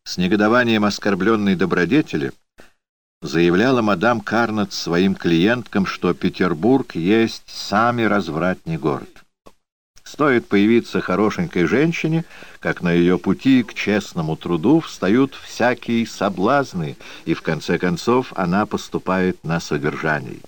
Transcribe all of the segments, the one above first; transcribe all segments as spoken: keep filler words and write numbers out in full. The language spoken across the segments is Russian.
С негодованием оскорбленной добродетели заявляла мадам Карнот своим клиенткам, что Петербург есть самый развратный город. Стоит появиться хорошенькой женщине, как на ее пути к честному труду встают всякие соблазны, и в конце концов она поступает на содержание.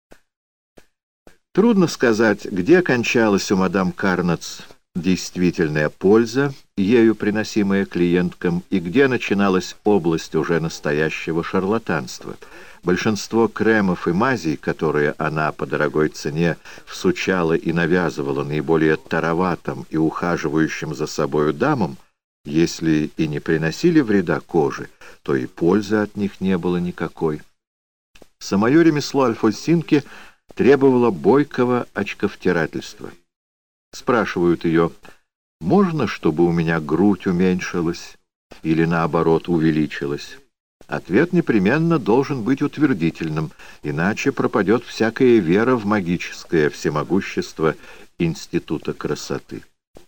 Трудно сказать, где кончалась у мадам Карнотс действительная польза, ею приносимая клиенткам, и где начиналась область уже настоящего шарлатанства. Большинство кремов и мазей, которые она по дорогой цене всучала и навязывала наиболее тароватым и ухаживающим за собою дамам, если и не приносили вреда коже, то и пользы от них не было никакой. Самое ремесло Альфонсинки требовало бойкого очковтирательства. Спрашивают ее: «Можно, чтобы у меня грудь уменьшилась или, наоборот, увеличилась?» Ответ непременно должен быть утвердительным, иначе пропадет всякая вера в магическое всемогущество Института красоты.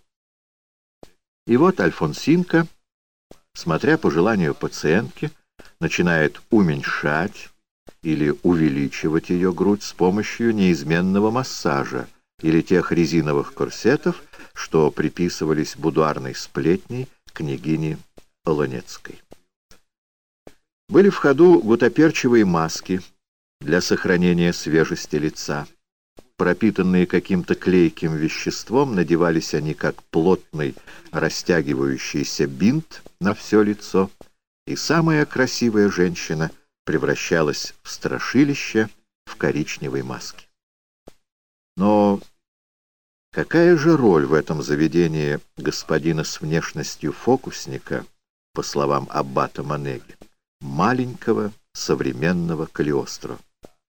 И вот Альфонсинка, смотря по желанию пациентки, начинает уменьшать или увеличивать ее грудь с помощью неизменного массажа или тех резиновых корсетов, что приписывались будуарной сплетней княгине Олонецкой. Были в ходу гутоперчивые маски для сохранения свежести лица. Пропитанные каким-то клейким веществом, надевались они как плотный растягивающийся бинт на все лицо, и самая красивая женщина превращалась в страшилище в коричневой маске. Но какая же роль в этом заведении господина с внешностью фокусника, по словам аббата Манеги, маленького современного Калиостро?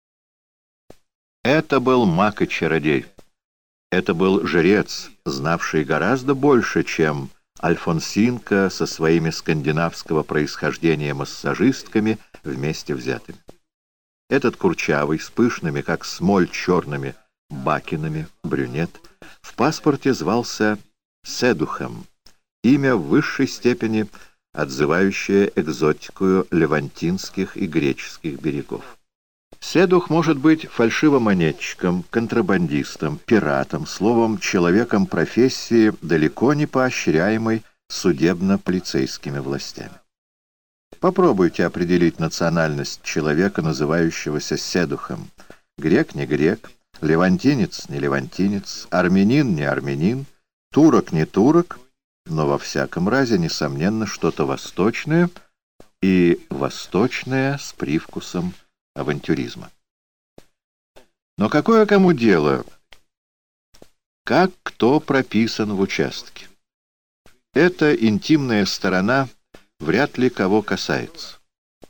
Это был маг и чародей. Это был жрец, знавший гораздо больше, чем Альфонсинка со своими скандинавского происхождения массажистками вместе взятыми. Этот курчавый, с пышными, как смоль, черными бакинами, брюнет, в паспорте звался Седухом, имя в высшей степени отзывающее экзотикую левантинских и греческих берегов. Седух может быть фальшивомонетчиком, контрабандистом, пиратом, словом, человеком профессии, далеко не поощряемой судебно-полицейскими властями. Попробуйте определить национальность человека, называющегося Седухом. Грек не грек, левантинец не левантинец, армянин не армянин, турок не турок, но во всяком разе, несомненно, что-то восточное, и восточное с привкусом авантюризма. Но какое кому дело, как кто прописан в участке? Эта интимная сторона вряд ли кого касается.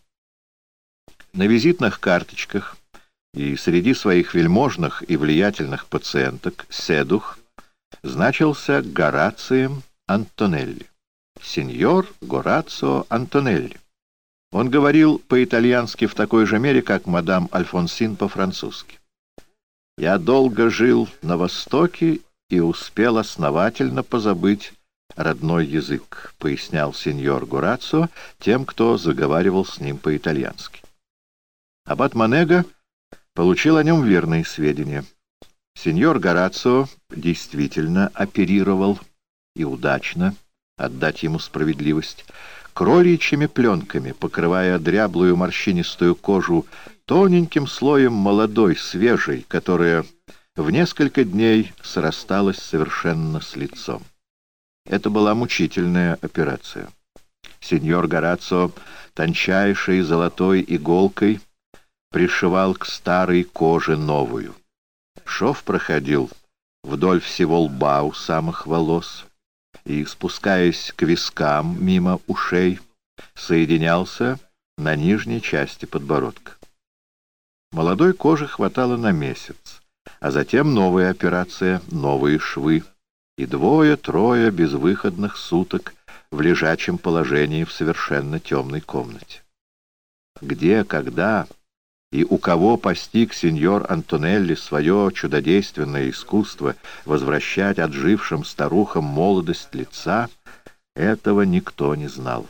На визитных карточках и среди своих вельможных и влиятельных пациенток Седух значился Горацием Антонелли. Сеньор Горацио Антонелли. Он говорил по-итальянски в такой же мере, как мадам Альфонсин по-французски. «Я долго жил на Востоке и успел основательно позабыть родной язык», — пояснял сеньор Горацио тем, кто заговаривал с ним по-итальянски. Аббат Манега получил о нем верные сведения. Сеньор Горацио действительно оперировал, и удачно, отдать ему справедливость, кроличьими пленками, покрывая дряблую морщинистую кожу тоненьким слоем молодой, свежей, которая в несколько дней срасталась совершенно с лицом. Это была мучительная операция. Сеньор Горацио тончайшей золотой иголкой пришивал к старой коже новую. Шов проходил вдоль всего лба у самых волос и, спускаясь к вискам мимо ушей, соединялся на нижней части подбородка. Молодой кожи хватало на месяц, а затем новая операция, новые швы и двое-трое безвыходных суток в лежачем положении в совершенно темной комнате. Где, когда и у кого постиг сеньор Антонелли свое чудодейственное искусство возвращать отжившим старухам молодость лица, этого никто не знал.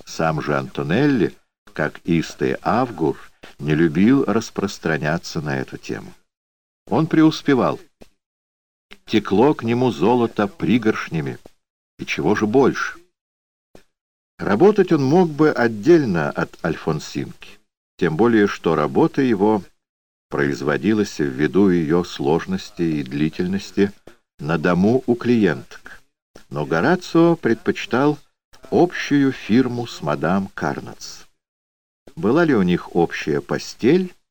Сам же Антонелли, как истый Авгур, не любил распространяться на эту тему. Он преуспевал. Текло к нему золото пригоршнями. И чего же больше? Работать он мог бы отдельно от Альфонсинки, тем более что работа его производилась ввиду ее сложности и длительности на дому у клиенток. Но Горацио предпочитал общую фирму с мадам Карнац. Была ли у них общая постель,